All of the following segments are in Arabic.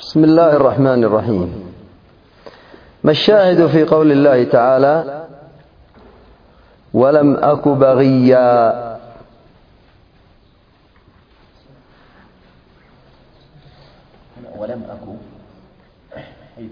بسم الله الرحمن الرحيم. ما الشاهد في قول الله تعالى ولم أك بغيا؟ ولم أك حيث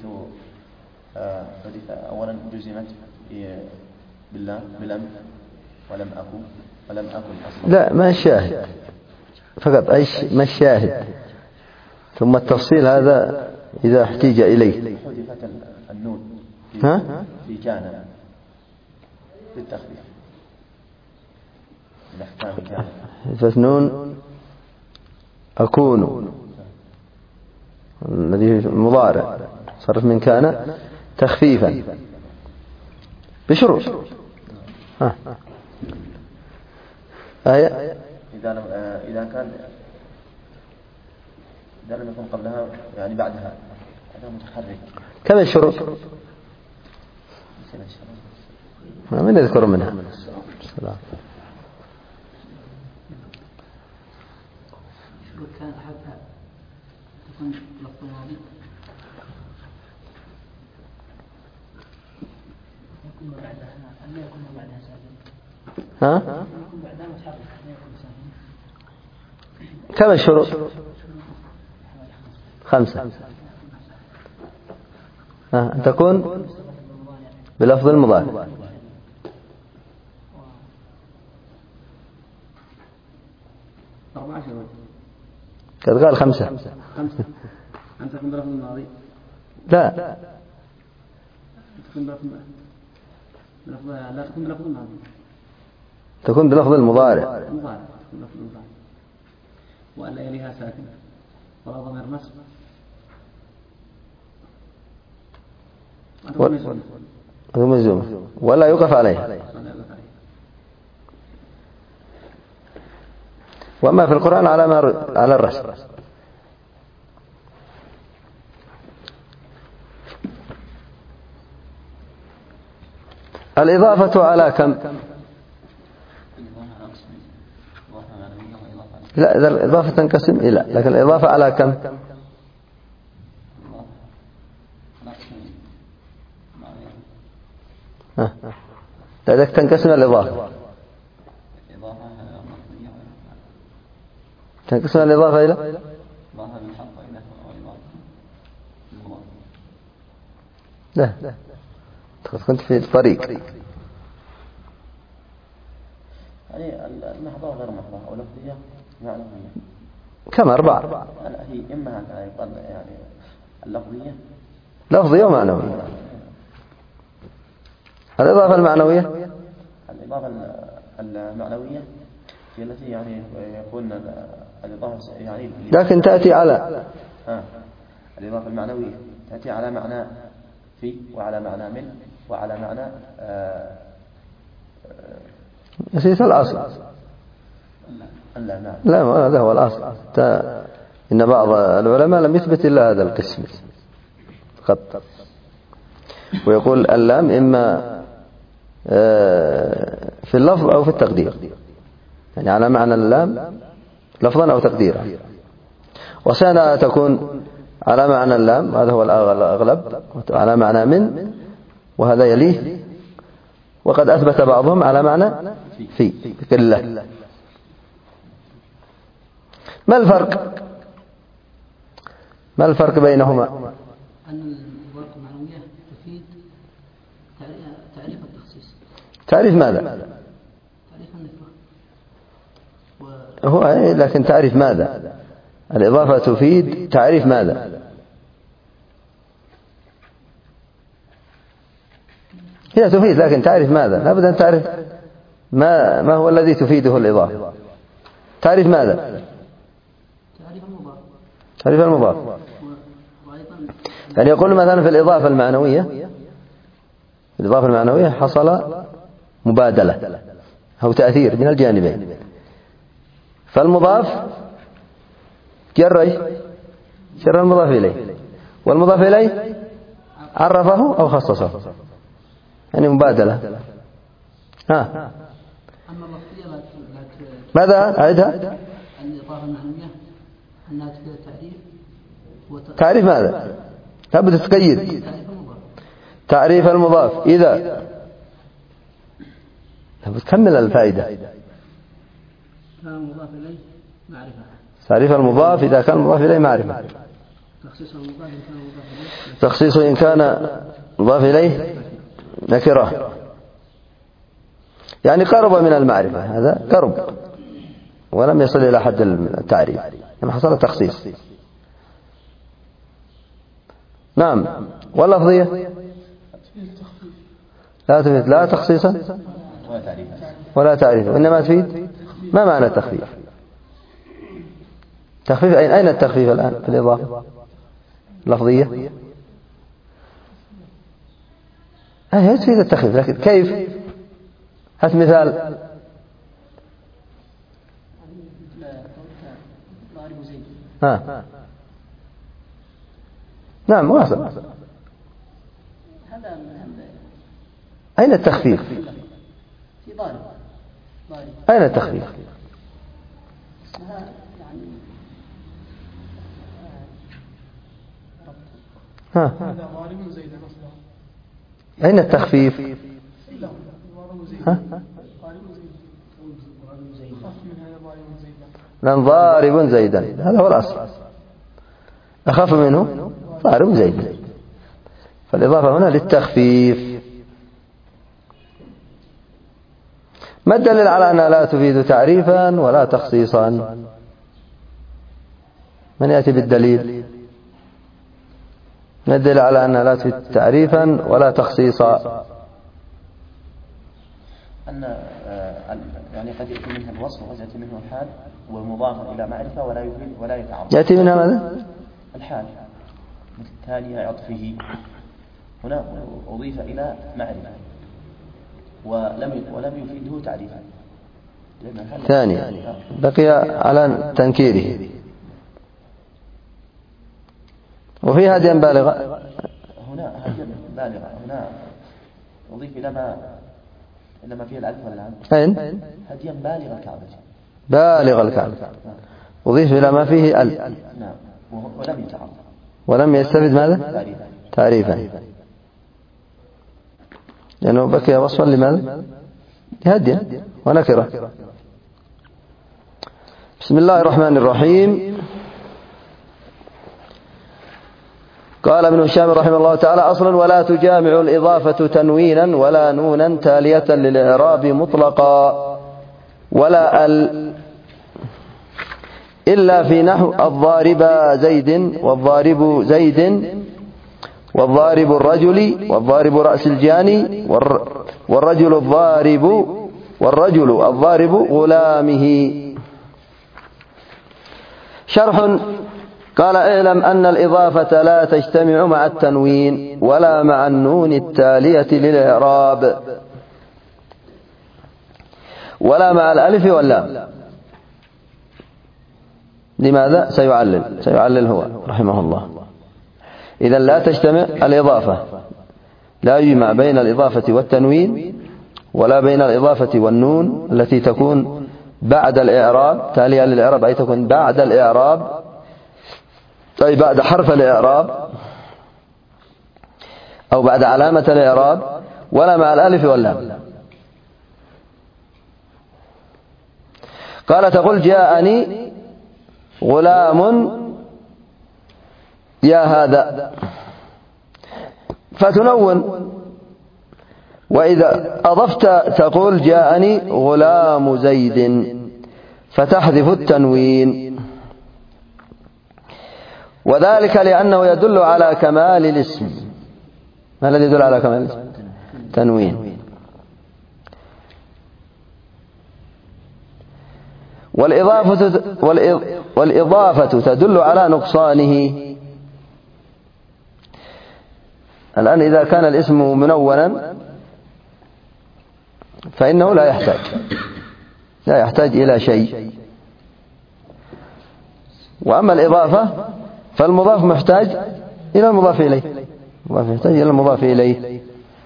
أولا جزمت بالله بلم ولم أكن أصلا. لا، ما الشاهد فقط، أيش ما الشاهد، ثم التفصيل هذا إذا احتيج إليه. حذفت النون في كان بالتخفيف من أحكام كان. حذفت نون أكون الذي مضارع صرف من كان تخفيفا بشروط. إذا كان إذا لم يكن قبلها يعني بعدها هذا متحرك. كم الشروط؟ من يذكر منها؟ شروط كان أحدها تكون لفظ ماضي يكون بعدها أن يكون بعدها ساكن يكون بعدها متحرك أن يكون ساكن. كم الشروط؟ 5. أن تكون بلفظ المضارع. قد قال 5. أن تكون بلفظ الماضي. لا، لا تكون بلفظ الماضي، تكون بلفظ المضارع. وألا يليها ساكن ولا ضمير نصب مجزومة ولا يوقف عليها. وما في القرآن على الرسم. الإضافة على كم؟ لا، إذا الإضافة تنقسم إلى، لكن الإضافة على كم؟ لذلك تنقسم الإضافة. تنقسم الإضافة إلى لا، كنت في الطريق. يعني المحضة غير محضة أو لفظية معنوية. كم 4؟ هي إما يقال يعني اللفظية لفظية ومعنوية. الإضافة المعنوية هي التي يعني يكون الإضافة يعني لكن تأتي على الإضافة المعنوية تأتي على معنى في وعلى معنى من وعلى معنى نسيت الأصل. لا، هذا هو الأصل. إن بعض العلماء لم يثبت إلا هذا القسم قط، ويقول اللام إما في اللفظ أو في التقدير، يعني على معنى اللام لفظا أو تقديرا. وسنة تكون على معنى اللام، هذا هو الأغلب، على معنى من، وهذا يليه. وقد أثبت بعضهم على معنى في بقلة. ما الفرق بينهما؟ أن الإضافة المعنوية تفيد تعريف التخصيص. تعريف ماذا؟ تعريف النكرة. هو لكن تعريف ماذا؟ الإضافة تفيد تعريف ماذا؟ هي تفيد، لكن تعرف ماذا؟ لابد أن تعرف ما هو الذي تفيده الإضافة. تعرف ماذا؟ تعرف المضاف. يعني يقول مثلا في الإضافة المعنوية حصل مبادلة أو تأثير من الجانبين، فالمضاف جر المضاف إليه، والمضاف إليه عرفه أو خصصه، يعني مبادلة. ماذا أعدها؟ الإضافة المعنوية أنها تفيد التعريف تعريف ماذا؟ لابد تتقيد. تعريف المضاف إذا تكمل الفائدة. المضاف إليه معرفة. تعريف المضاف إذا كان المضاف إليه معرفة. تخصيص إن كان مضاف إليه نكرة، يعني قرب من المعرفة، هذا قرب ولم يصل إلى حد التعريف، يعني حصل التخصيص. نعم. واللفظية لا تفيد لا تخصيصا ولا تعريفا، وإنما تفيد ما معنى التخفيف؟ تخفيف أين التخفيف الآن في الإضافة اللفظية؟ هي تفيد التخفيف، لكن كيف؟ هات مثال. نعم واصل. أين التخفيف؟ في ضارب. أين التخفيف؟ أين التخفيف؟ لأن ضارب زيدا هذا هو الأصل، أخف منه ضارب زيدا، فالإضافة هنا للتخفيف. ما الدليل على أنها لا تفيد تعريفا ولا تخصيصا؟ من يأتي بالدليل؟ ما الدليل على أنها لا تفيد تعريفا ولا تخصيصا؟ أن يعني قد يأتي منها الوصف وقد يأتي منه الحال ومضاف إلى معرفة ولا يفيد ولا يتعرض. يأتي منها ماذا؟ الحال مثل تالي عطفه، هنا أضيف إلى معرفة ولم يفيده تعريفا. ثانيا بقي على تنكيره. وفي هديا بالغة، هنا هديا بالغة، هنا أضيف إلى ما فيه الألف واللام. أين؟ هديا بالغ الكعبة. بالغ الكعبة أضيف إلى ما فيه ال. نعم. ولم يتعرض ولم يستفد ماذا؟ تعريفا، لأنه بقي وصفا لماذا؟ لهديا ونكرة. بسم الله الرحمن الرحيم. قال ابن هشام رحمه الله تعالى: أصل ولا تجامع الإضافة تنوينا ولا نونا تالية للإعراب مطلقا ولا إلا في نحو الضارب زيد والضارب زيد والضارب الرجل والضارب رأس الجاني والرجل الضارب غلامه. شرح. قال: اعلم أن الإضافة لا تجتمع مع التنوين ولا مع النون التالية للإعراب ولا مع الألف واللام. لماذا؟ سيعلل هو رحمه الله. إذن لا تجتمع الإضافة، لا يجمع بين الإضافة والتنوين ولا بين الإضافة والنون التي تكون بعد الإعراب تالية للإعراب، أي تكون بعد الإعراب أي بعد حرف الإعراب أو بعد علامة الإعراب، ولا مع الألف واللام. قال: تقول جاءني غلام يا هذا، فتنون. وإذا أضفت تقول جاءني غلام زيد، فتحذف التنوين، وذلك لأنه يدل على كمال الاسم. ما الذي يدل على كمال الاسم؟ تنوين. والإضافة تدل على نقصانه. الآن إذا كان الاسم منونا فإنه لا يحتاج إلى شيء. وأما الإضافة فالمضاف محتاج إلى المضاف إليه، المضاف يحتاج إلى المضاف إليه.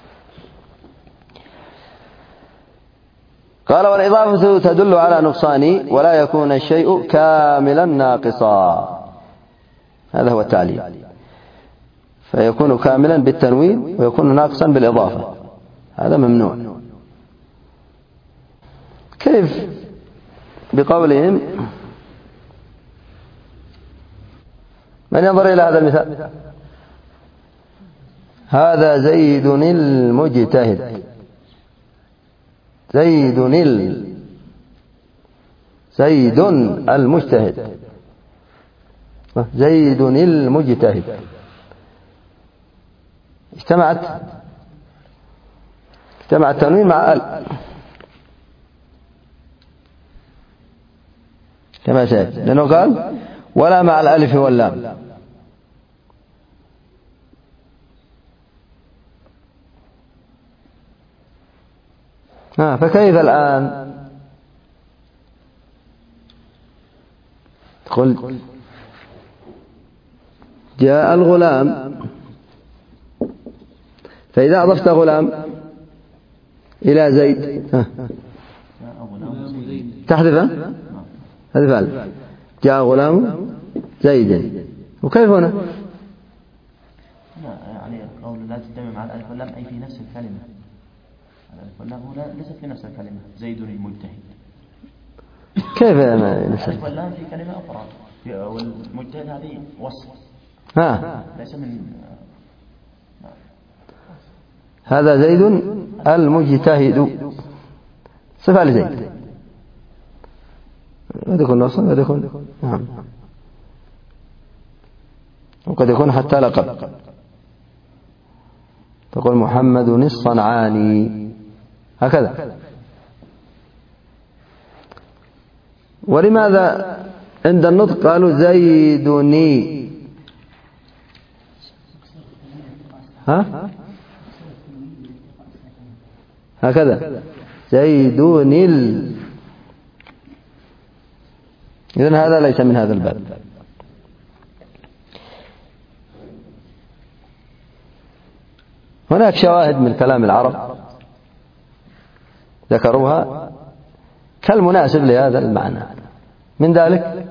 قال: والإضافة تدل على نقصانه ولا يكون الشيء كاملا ناقصا. هذا هو التعليل، فيكون كاملا بالتنوين ويكون ناقصا بالإضافة، هذا ممنوع. كيف بقولهم؟ من ينظر إلى هذا المثال؟ هذا زيد المجتهد، زيد المجتهد، زيد المجتهد. اجتمع التنوين مع ال كما سيأتي، لأنه قال ولا مع الألف واللام. فكيف الآن؟ قل جاء الغلام، فإذا أضفت غلام إلى زيد تحذف ألف. جاء غلام زيد، وكيف هنا؟ يعني قول لا تجتمع مع الألف واللام أي في نفس الكلمة، الألف واللام ليست في نفس الكلمة. زيد المجتهد كيف الألف واللام في كلمة أخرى، والمجتهد هذه وصف ليس من هذا زيد المجتهد صفة لزيد، قد يكون وصف قد يكون وقد يكون حتى لقب. تقول محمد الصنعاني هكذا. ولماذا عند النطق قالوا زيدني؟ هكذا زيدني إذن هذا ليس من هذا الباب. هناك شواهد من كلام العرب ذكروها كالمناسب لهذا المعنى، من ذلك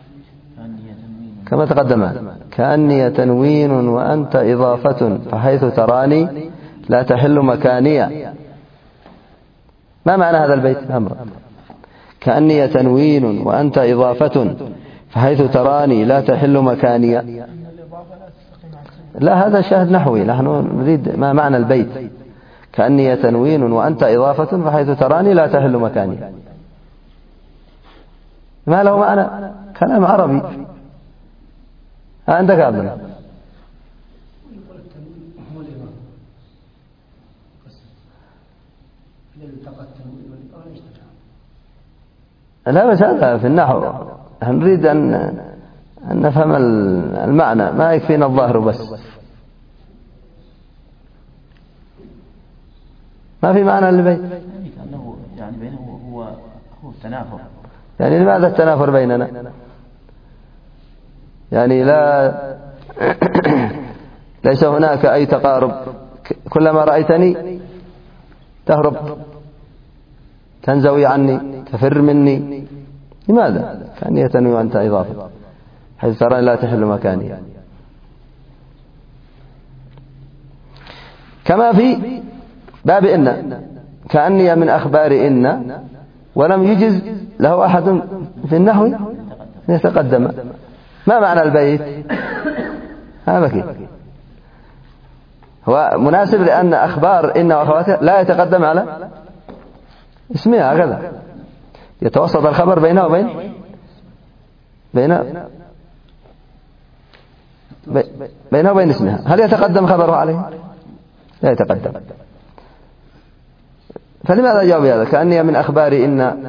كما تقدم كأني تنوين وأنت إضافة فحيث تراني لا تحل مكانيا. ما معنى هذا البيت؟ أمر كأني تنوين وأنت إضافة فحيث تراني لا تحل مكانيا. لا، هذا شاهد نحوي، نحن نريد ما معنى البيت. كأني تنوين وأنت إضافة فحيث تراني لا تحل مكانيا، ما له معنى؟ كلام عربي. عندك عبد الله؟ لا، بس هذا في النحو، نريد أن نفهم المعنى، ما يكفينا الظاهر بس. ما في معنى للبيت، يعني بينه هو التنافر. يعني لماذا التنافر بيننا؟ يعني ليس هناك أي تقارب، كلما رأيتني تهرب، تنزوي عني، تفر مني. لماذا؟ كأني تنوي وأنت إضافة حيث ترى لا تحل مكاني. كما في باب إن، كأني من أخبار إن ولم يجز له أحد في النحو يتقدم. ما معنى البيت؟ هذا كيف هو مناسب، لأن أخبار إن وأخواتها لا يتقدم على اسمها، هكذا يتوسط الخبر بينه وبين اسمها. هل يتقدم خبره عليه؟ لا يتقدم. فلماذا جاء بهذا؟ كأني من أخبار إن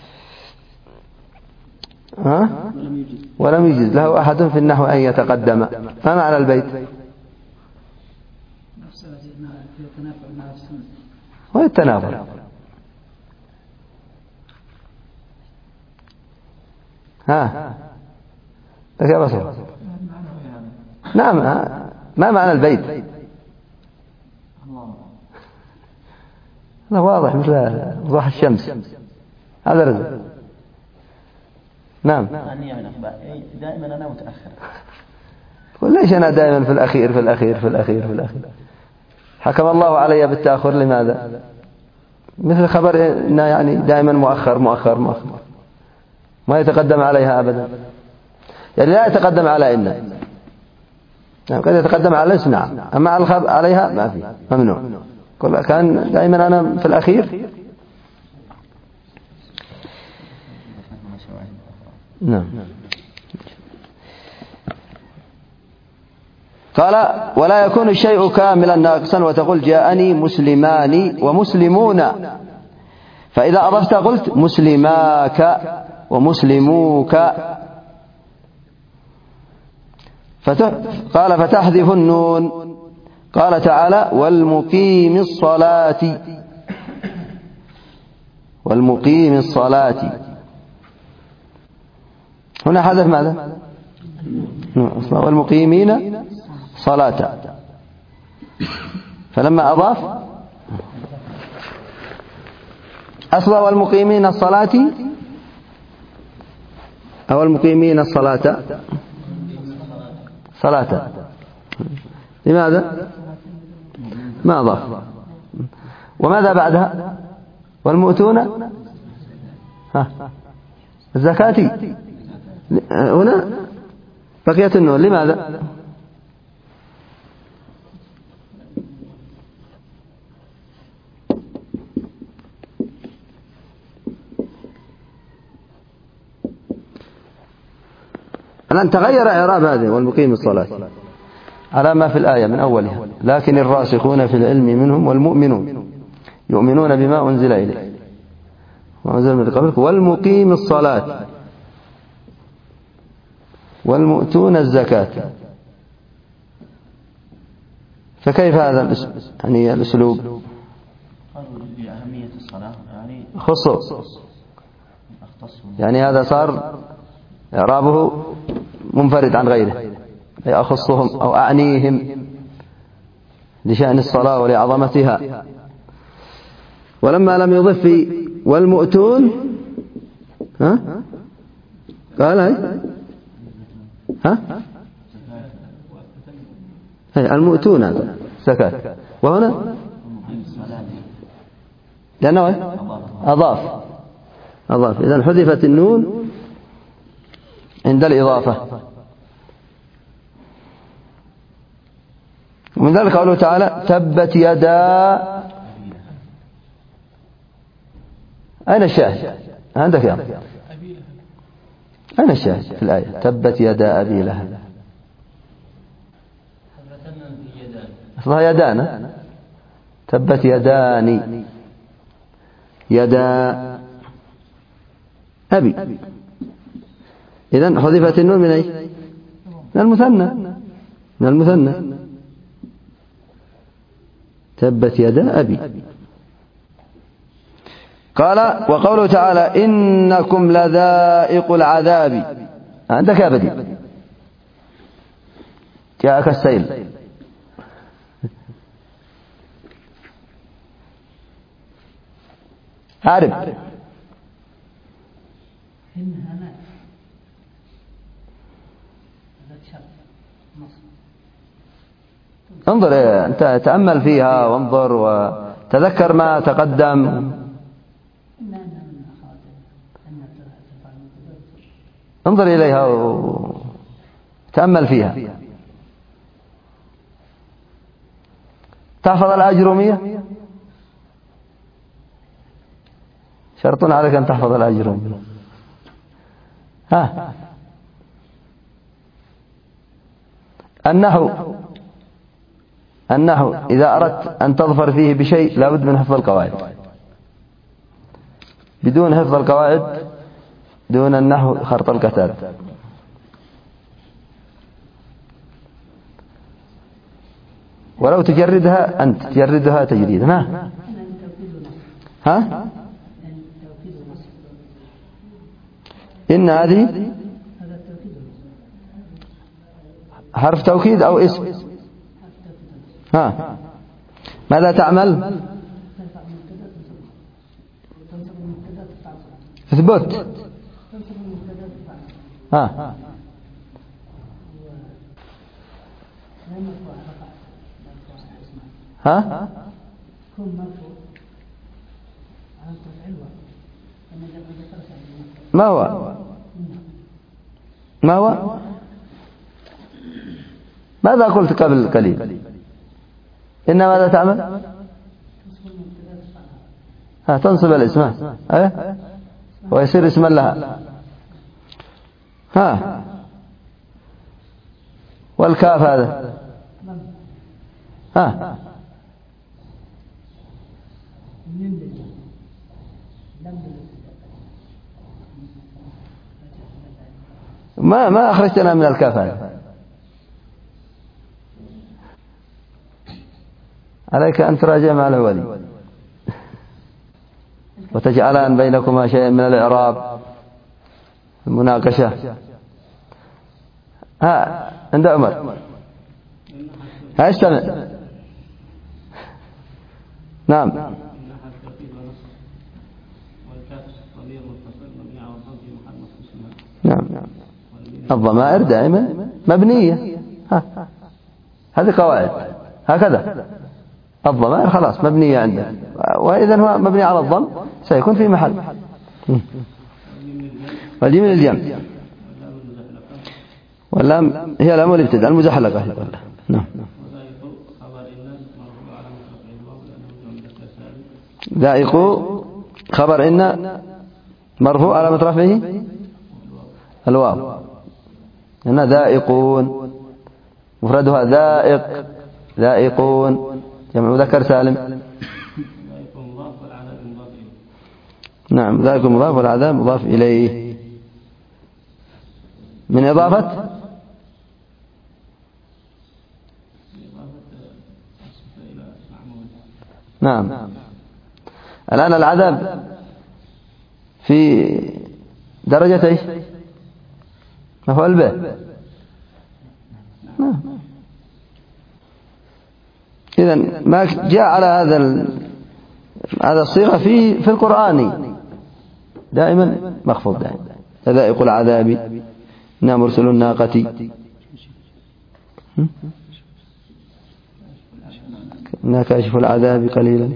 ولم يجز له أحد في النحو أن يتقدم. ما معنى البيت؟ هو التنافر. لك يا بصر. نعم. ما معنى البيت؟ هذا واضح مثل وضوح الشمس، هذا رزق. نعم. دائما أنا متأخر. وليش أنا دائما في الأخير في الأخير في الأخير في الأخير؟ حكم الله علي بالتأخر لماذا؟ مثل خبر إنه يعني دائما مؤخر مؤخر مؤخر، ما يتقدم عليها أبدا، يعني لا يتقدم على إن، يعني قد يتقدم على اسم نعم، أما عليها ما في، ممنوع. كان دائما أنا في الأخير. نعم. قال ولا يكون الشيء كاملا ناقصا وتقول جاءني مسلمان ومسلمون، فإذا أضفت قلت مسلماك ومسلموك. قال فتحذف النون. قال تعالى والمقيم الصلاة، والمقيم الصلاة، هنا حذف ماذا؟ والمقيمين صلاة، فلما أضاف أصلا والمقيمين الصلاة أو المقيمين الصلاة صلاة، لماذا؟ ما أضاف. وماذا بعدها؟ والمؤتون الزكاة، هنا بقيت النون، لماذا؟ الآن تغير إعراب هذه والمقيم الصلاة على ما في الآية من أولها، لكن الراسخون في العلم منهم والمؤمنون يؤمنون بما أنزل إليه وأنزل من قبلك والمقيم الصلاة والمؤتون الزكاة. فكيف هذا يعني الأسلوب؟ قالوا لأهمية الصلاة يعني خصوص، يعني هذا صار إعرابه منفرد عن غيره، أي أخصهم أو أعنيهم لشأن الصلاة ولعظمتها. ولما لم يضف في والمؤتون قال هي المؤتون هذا زكاة، وهنا لأنه أضاف، إذن حذفت النون عند الإضافة. ومن ذلك قوله تعالى تبت يدا، أين الشاهد؟ عندك يا أين الشاهد في الآية؟ تبت يدا أبي لهب، أصلها يدان، تبت يداني يدا أبي، إذن حذفت النون من أي؟ من المثنى تبت يدا أبي. قال وقوله تعالى إنكم لذائق العذاب، عندك يا بدي جاءك السيل، عارف انظر أنت تأمل فيها وانظر وتذكر ما تقدم، انظر إليها وتأمل فيها. تحفظ الأجرمية، شرط عليك أن تحفظ الأجرمية. النحو إذا أردت أن تظفر فيه بشيء لابد من حفظ القواعد، بدون حفظ القواعد دون النحو خرط الكتاب. ولو تجردها أنت تجردها تجريدا. إن هذه حرف توكيد أو اسم. ماذا تعمل؟ اثبت. ها؟ ما هو ماذا قلت قبل قليل؟ إن ماذا تعمل؟ تنصب الاسم ويصير اسما لها. والكاف هذا ما أخرجتنا من الكاف هذا. عليك أن تراجع مع الأولي وتجعلان بينكما شيئا من الإعراب المناقشة. عند عمر استمع. نعم. نعم. الضمائر دائما مبنية. هذه قواعد هكذا. الضمائر خلاص مبنية عندنا، وإذا هو مبني على الضم سيكون في محل. والجيم للجمع واللام هي لام الابتداء المزحلقة. نعم. ذائق خبر إن مرفوع على رفعه الواو. إن ذائقون مفردها ذائق، ذائقون جمع مذكر سالم. نعم. ذائق مضاف والعذاب مضاف إليه من إضافة نعم. الآن العذاب في درجة ايش؟ مفعول به. نعم. إذن ما جاء على هذا الصيغة في القرآن دائما مخفوض دائما. ذائق العذاب إنا مرسل الناقة إنا كاشف العذاب قليلا.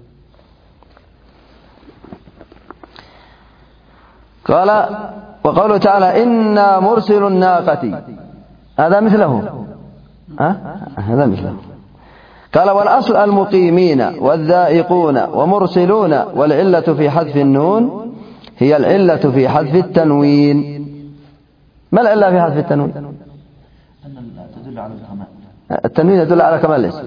قال وقوله تعالى إنا مرسل الناقة هذا مثله. هذا مثله. قال والأصل المقيمين والذائقون ومرسلون، والعلة في حذف النون هي العلة في حذف التنوين. ما العلة في حذف التنوين؟ تدل على الكمال. التنوين يدل على كمال الاسم.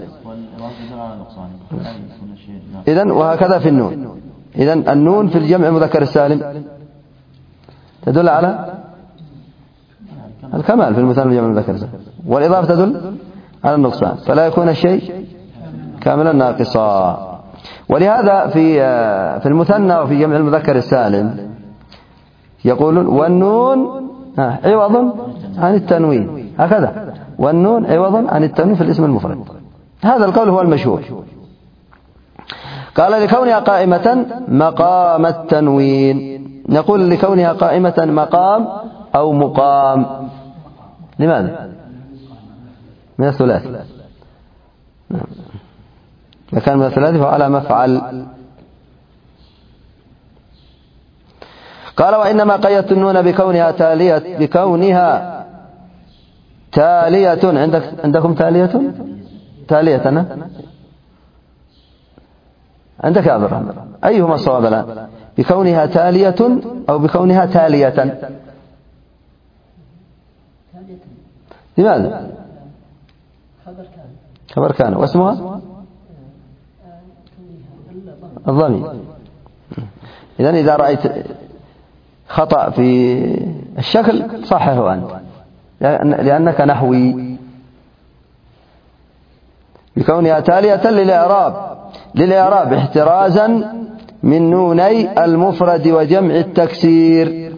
إذن وهكذا في النون. إذن النون في الجمع المذكر السالم تدل على الكمال في المثنى الجمع المذكر السالم، والإضافة تدل على النقصان، فلا يكون الشيء كاملا ناقصا. ولهذا في المثنى وفي جمع المذكر السالم يقولون والنون عوض عن التنوين، هكذا والنون عوض عن التنوين في الاسم المفرد. هذا القول هو المشهور. قال لكونها قائمة مقام التنوين. نقول لكونها قائمة مقام أو مقام. لماذا؟ من الثلاث. إذا كان من الثلاث فهو على مفعل. قال وإنما قيدت النون بكونها تالية. عندكم تالية؟ تالية عندك يا عبد الرحمن، أيهما الصواب الآن؟ بكونها تالية أو بكونها تالية؟ لماذا؟ خبر كان واسمها الضمير. إذن إذا رأيت خطأ في الشكل صححه أنت لأنك نحوي. بكونها تالية للإعراب احترازا من نوني المفرد وجمع التكسير،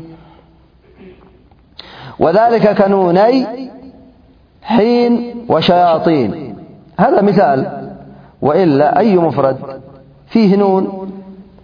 وذلك كنوني حين وشياطين. هذا مثال، وإلا أي مفرد فيه نون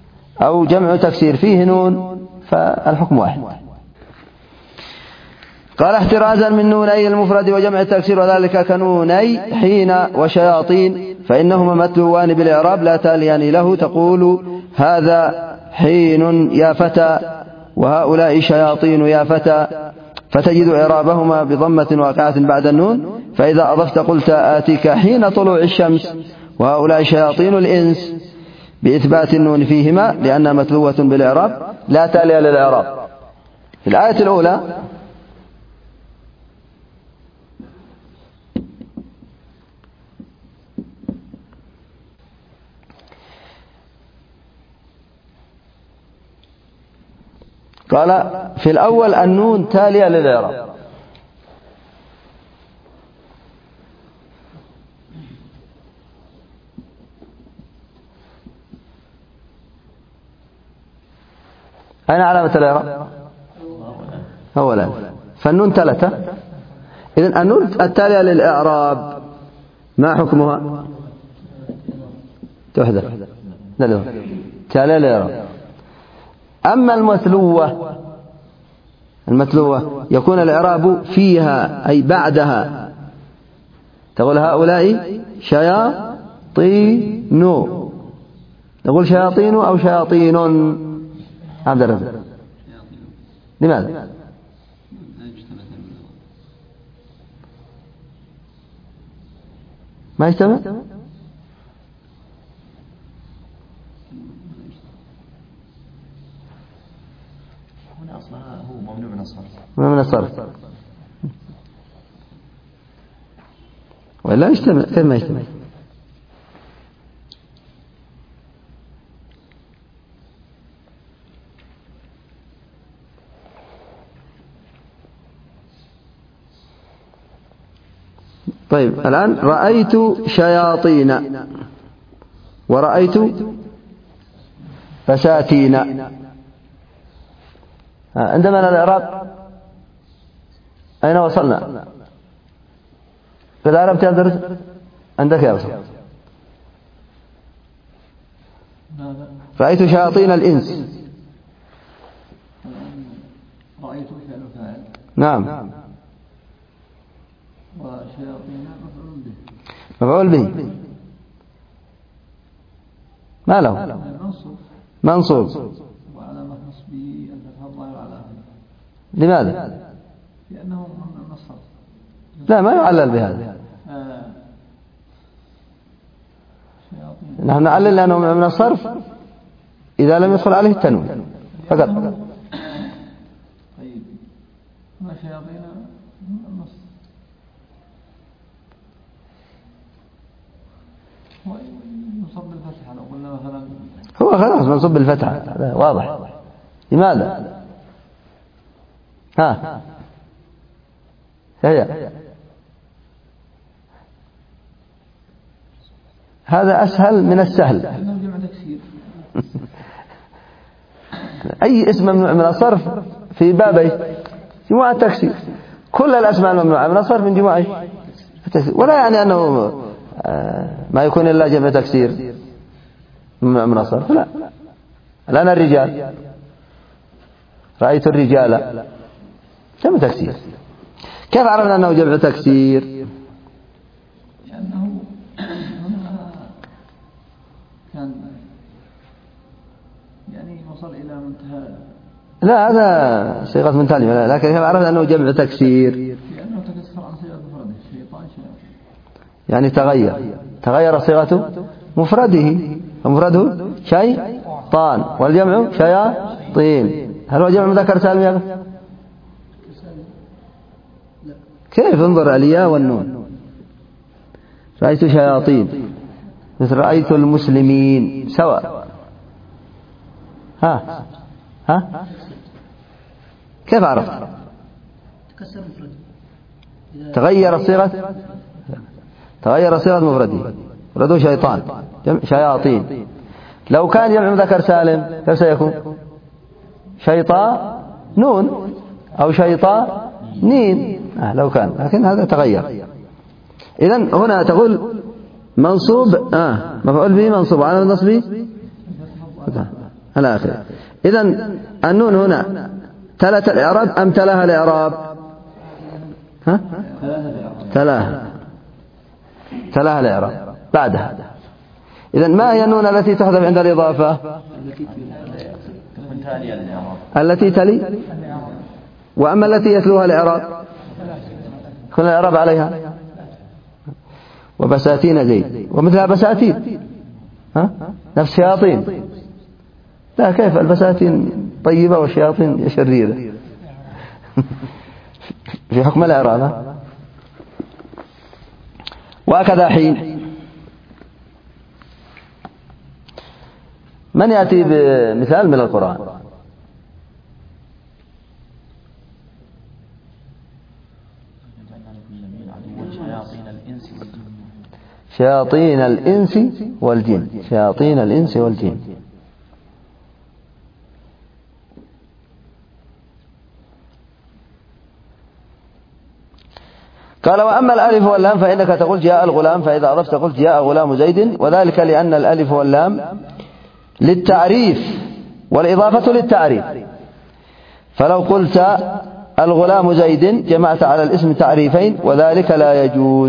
أو جمع تكسير فيه نون فالحكم واحد. قال احترازا من نوني المفرد وجمع التكسير وذلك كنوني حين وشياطين فإنهما متلوان بالإعراب لا تاليان له تقول هذا حين يا فتى وهؤلاء شياطين يا فتى فتجد إعرابهما بضمة واقعة بعد النون فإذا أضفت قلت آتيك حين طلوع الشمس وهؤلاء شياطين الإنس بإثبات النون فيهما لأنها متلوة بالإعراب لا تالي للإعراب. في الآية الأولى قال في الأول النون تالية للإعراب أين علامة الإعراب؟ أولا فالنون ثلاثة إذن النون التالية للإعراب ما حكمها؟ تحذف تالية للإعراب. أما المتلوة يكون الإعراب فيها أي بعدها تقول هؤلاء شياطين تقول شياطين أو شياطين عبد الرزاق لماذا؟ ما يجتمع؟ هنا أصلها هو ممنوع من الصرف. ممنوع من الصرف ولا يجتمع؟ كيف ما يجتمع؟ طيب الآن رأيت شياطين ورأيت فساتين عندما الإعراب أين وصلنا؟ إذا عرفت يا درس عندك يا وصل رأيت شياطين الإنس رأيت فعل فاعل نعم وشياطين مفعول به ما له منصوب وعلامة نصبه الفتحة الظاهرة على آخره. لماذا؟ لأنه من الصرف. لا ما يعلل بهذا نحن نعلل لأنه من الصرف إذا لم يدخل عليه التنوين فقط. طيب ما شياطين النص يصب بالفتحة لو قلنا مثلا هو خلاص منصوب بالفتحة هذا واضح. لماذا؟ هي هذا أسهل من السهل. أي اسم ممنوع من الصرف في بابي جموع التكسير كل الأسماء الممنوعة من الصرف من جموع التكسير ولا يعني أنه ما يكون إلا جمع تكسير من الصرف لا. الآن الرجال رأيت الرجال جمع تكسير كيف عرفنا أنه جمع تكسير؟ لأنه كان يعني وصل إلى منتهى لا هذا صيغة منتهى لكن كيف عرفنا أنه جمع تكسير؟ لأنه تكسر عن صيغة مفرده شيطان يعني تغير صيغة مفرده ومفرده شيطان والجمع شياطين. هل هو جمع مذكر سالم يا أخي؟ كيف انظر الياء والنون رأيت شياطين مثل رأيت المسلمين سواء ها كيف عرفت؟ تغير صيغة مفرده مفرده شيطان شياطين. لو كان جمع مذكر سالم كيف سيكون؟ شيطانون أو شيطانين لو كان لكن هذا تغير. إذن هنا تقول منصوب مفعول به منصوب على النصب على آخره. إذن النون هنا تلت الإعراب أم تلها الإعراب؟ ها؟ ثلاثة الإعراب بعدها. إذن ما هي النون التي تحذف عند الإضافة؟ التي تلي. وأما التي يتلوها الإعراب كل الإعراب عليها. وبساتين زيد ومثلها بساتين، ها؟ نفس شياطين. لا، كيف البساتين طيبة والشياطين شريرة في حكم الإعراب. وهكذا حين. من يأتي بمثال من القرآن؟ شياطين الإنس والجن. شياطين الإنس والجن. قال وأما الألف واللام فإنك تقول جاء الغلام، فإذا أضفت قلت جاء غلام زيد، وذلك لأن الألف واللام للتعريف والإضافة للتعريف. فلو قلت الغلام زيد جمعت على الاسم تعريفين، وذلك لا يجوز.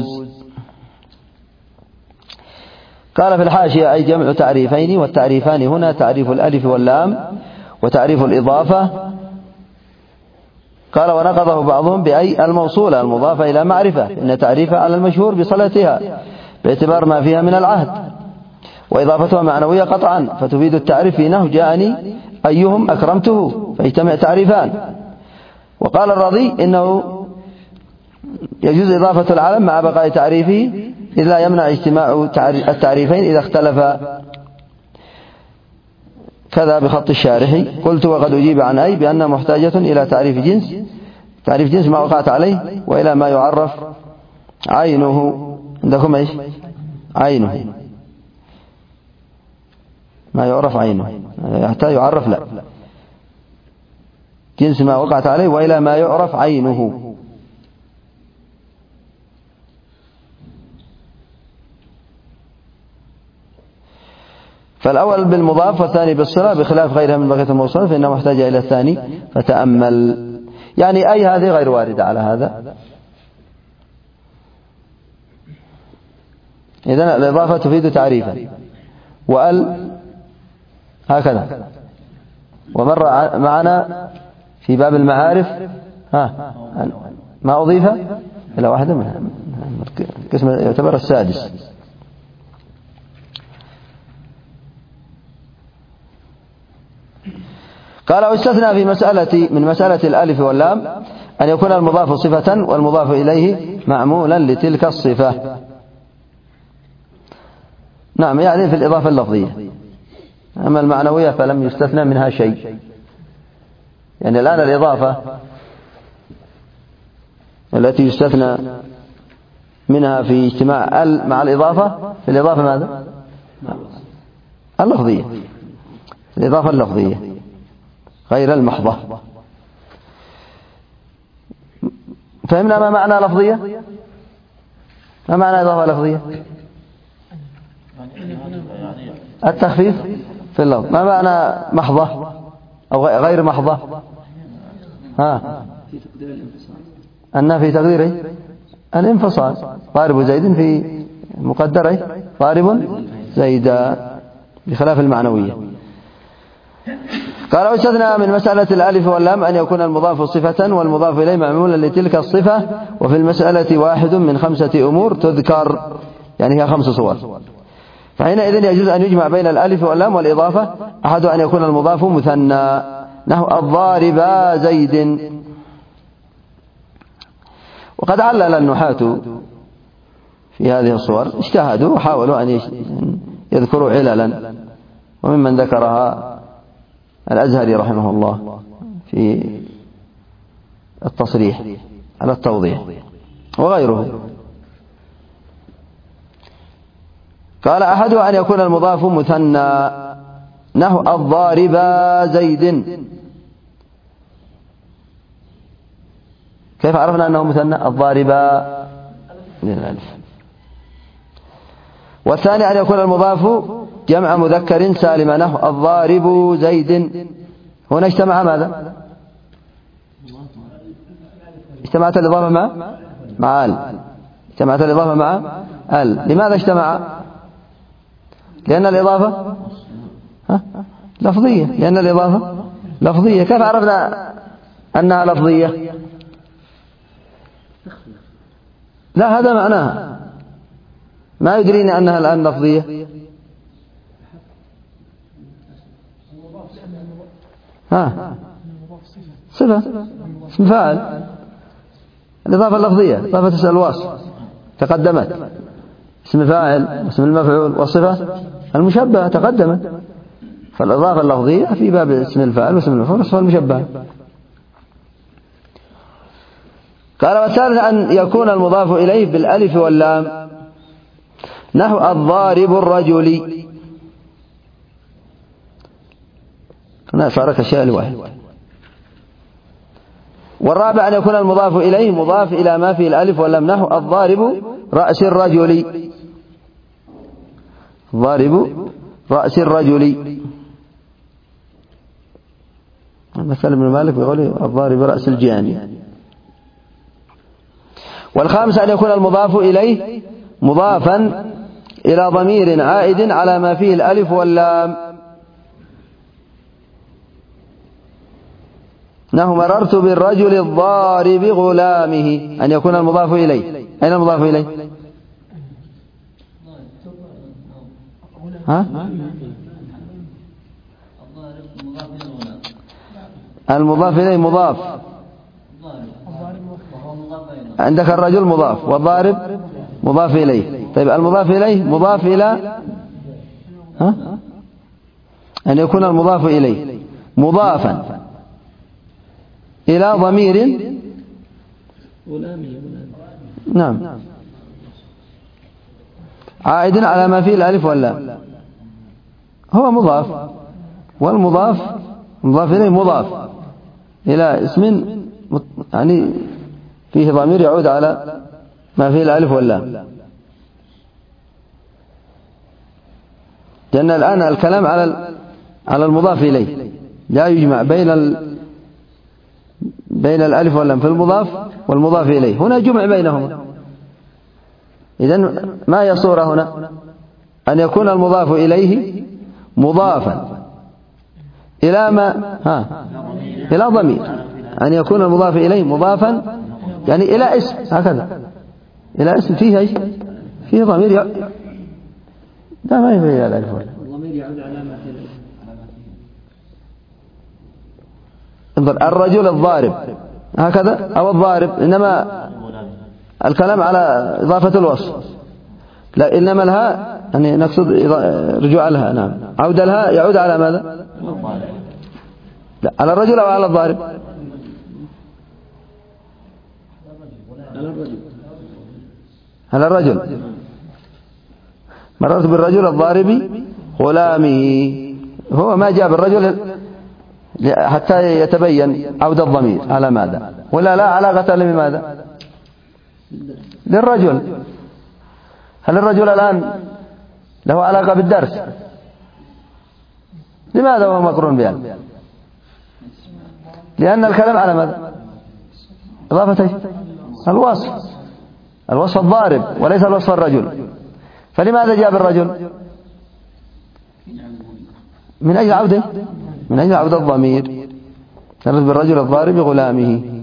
قال في الحاشية أي جمع تعريفين، والتعريفان هنا تعريف الألف واللام وتعريف الإضافة. قال ونقضه بعضهم بأي الموصولة المضافة إلى معرفة، إن تعريفها على المشهور بصلتها باعتبار ما فيها من العهد، وإضافتها معنوية قطعا فتفيد التعريف في نحو جاءني أيهم أكرمته، فيجتمع تعريفان. وقال الرضي إنه يجوز إضافة العلم مع بقاء تعريفه، إذ لا يمنع اجتماع التعريفين إذا اختلفا. كذا بخط الشارحي. قلت وقد أجيب عن أي بأنها محتاجة إلى تعريف جنس ما وقعت عليه، وإلى ما يعرف عينه. عندكم إيش؟ عينه، ما يعرف عينه، حتى يعرف لا، جنس ما وقعت عليه وإلى ما يعرف عينه. فالأول بالمضاف والثاني بالصلة، بخلاف غيرها من بقية الموصولات فإنها محتاجة إلى الثاني. فتأمل، يعني أي هذه غير واردة على هذا. إذن الإضافة تفيد تعريفا، وأل هكذا. ومر معنا في باب المعارف ما أضيف إلى واحدة منها، قسم يعتبر السادس. قال واستثنى في من مسألة الألف واللام أن يكون المضاف صفة والمضاف إليه معمولا لتلك الصفة. نعم، يعني في الإضافة اللفظية. أما المعنوية فلم يستثنى منها شيء. يعني الآن الإضافة التي يستثنى منها في اجتماع ال مع الإضافة، في الإضافة ماذا؟ اللفظية، الإضافة اللفظية غير المحضة. فهمنا ما معنى لفظية؟ ما معنى إضافة لفظية؟ التخفيف في اللفظ. ما معنى محضة أو غير محضة؟ أن في تقديره الانفصال. ضارب زيد في مقدره ضارب زيدا، بخلاف المعنوية. قال واستثنى من مسألة الألف واللام أن يكون المضاف صفة والمضاف إليه معمولا لتلك الصفة، وفي المسألة واحد من 5 أمور تذكر، يعني هي 5 صور. فحينئذ يجوز أن يجمع بين الألف واللام والإضافة. أحد أن يكون المضاف مثنى، نحو الضارب زيد. وقد علل النحاة في هذه الصور، اجتهدوا وحاولوا أن يذكروا عللا، وممن ذكرها الأزهري رحمه الله في التصريح على التوضيح وغيره. قال أحدها أن يكون المضاف مثنى، نحو الضارب زيد. كيف عرفنا أنه مثنى؟ الضارب للألف. والثاني أن يكون المضاف جمع مذكر سالم، نحو الضارب زيد. هنا اجتمع ماذا؟ اجتمعت الإضافة مع مع ال، اجتمعت الإضافة مع ال. لماذا اجتمع؟ لأن الإضافة لفظية، لأن الإضافة لفظية. كيف عرفنا أنها لفظية؟ لا، هذا معناها، ما يدرينا أنها الآن لفظية. صفة، اسم فاعل، الإضافة اللفظية، إضافة الوصف تقدمت، اسم فاعل، اسم المفعول، والصفة المشبهة تقدمت. فالإضافة اللفظية في باب اسم الفاعل واسم المفعول والصفة المشبهة. قال: والثالث أن يكون المضاف إليه بالألف واللام، نحو الضارب الرجل. هنا صار كالشيء الواحد. والرابع أن يكون المضاف إليه مضاف إلى ما فيه الألف واللام، نحو الضارب رأس الرجل. ضارب رأس الرجل، مثل ابن مالك بيقول الضارب رأس الجاني. والخامس أن يكون المضاف إليه مضافا إلى ضمير عائد على ما فيه الألف واللام، نحو مررت بالرجل الضارب غلامه. أن يكون المضاف إليه، أين المضاف إليه؟ المضاف إليه مضاف، عندك الرجل مضاف والضارب مضاف إليه. طيب المضاف إليه مضاف إلى أن يكون المضاف إليه مضافا إلى ضمير، نعم، عائد على ما فيه الألف واللام. هو مضاف، والمضاف مضاف إليه مضاف إلى اسم يعني فيه ضمير يعود على ما فيه الألف واللام. لأن الآن الكلام على المضاف إليه، لا يجمع بين الألف واللام في المضاف والمضاف إليه، هنا جمع بينهما. إذن ما هي الصورة هنا؟ أن يكون المضاف إليه مضافا إلى إلى ضمير، أن يكون المضاف إليه مضافا يعني إلى اسم، هكذا، إلى اسم فيه ايش؟ فيه ضمير لا، ما يفعل الألف واللام، الضمير يعود على ما فيه. انظر، الرجل الضارب هكذا أو الضارب، إنما الكلام على إضافة الوصف، لا، إنما الهاء يعني نقصد رجوع الهاء، نعم، عود الهاء يعود على ماذا؟ لا، على الرجل أو على الضارب؟ على الرجل. مررت بالرجل الضارب غلامه، هو ما جاء بالرجل حتى يتبين عود الضمير على ماذا، ولا لا علاقة له بماذا؟ للرجل. هل الرجل الآن له علاقة بالدرس؟ لماذا هو مقرون بها؟ لأن الكلام على ماذا؟ إضافة الوصف الضارب وليس الوصف الرجل. فلماذا جاء بالرجل؟ من أجل عودة الضمير. مررت بالرجل الضارب غلامه.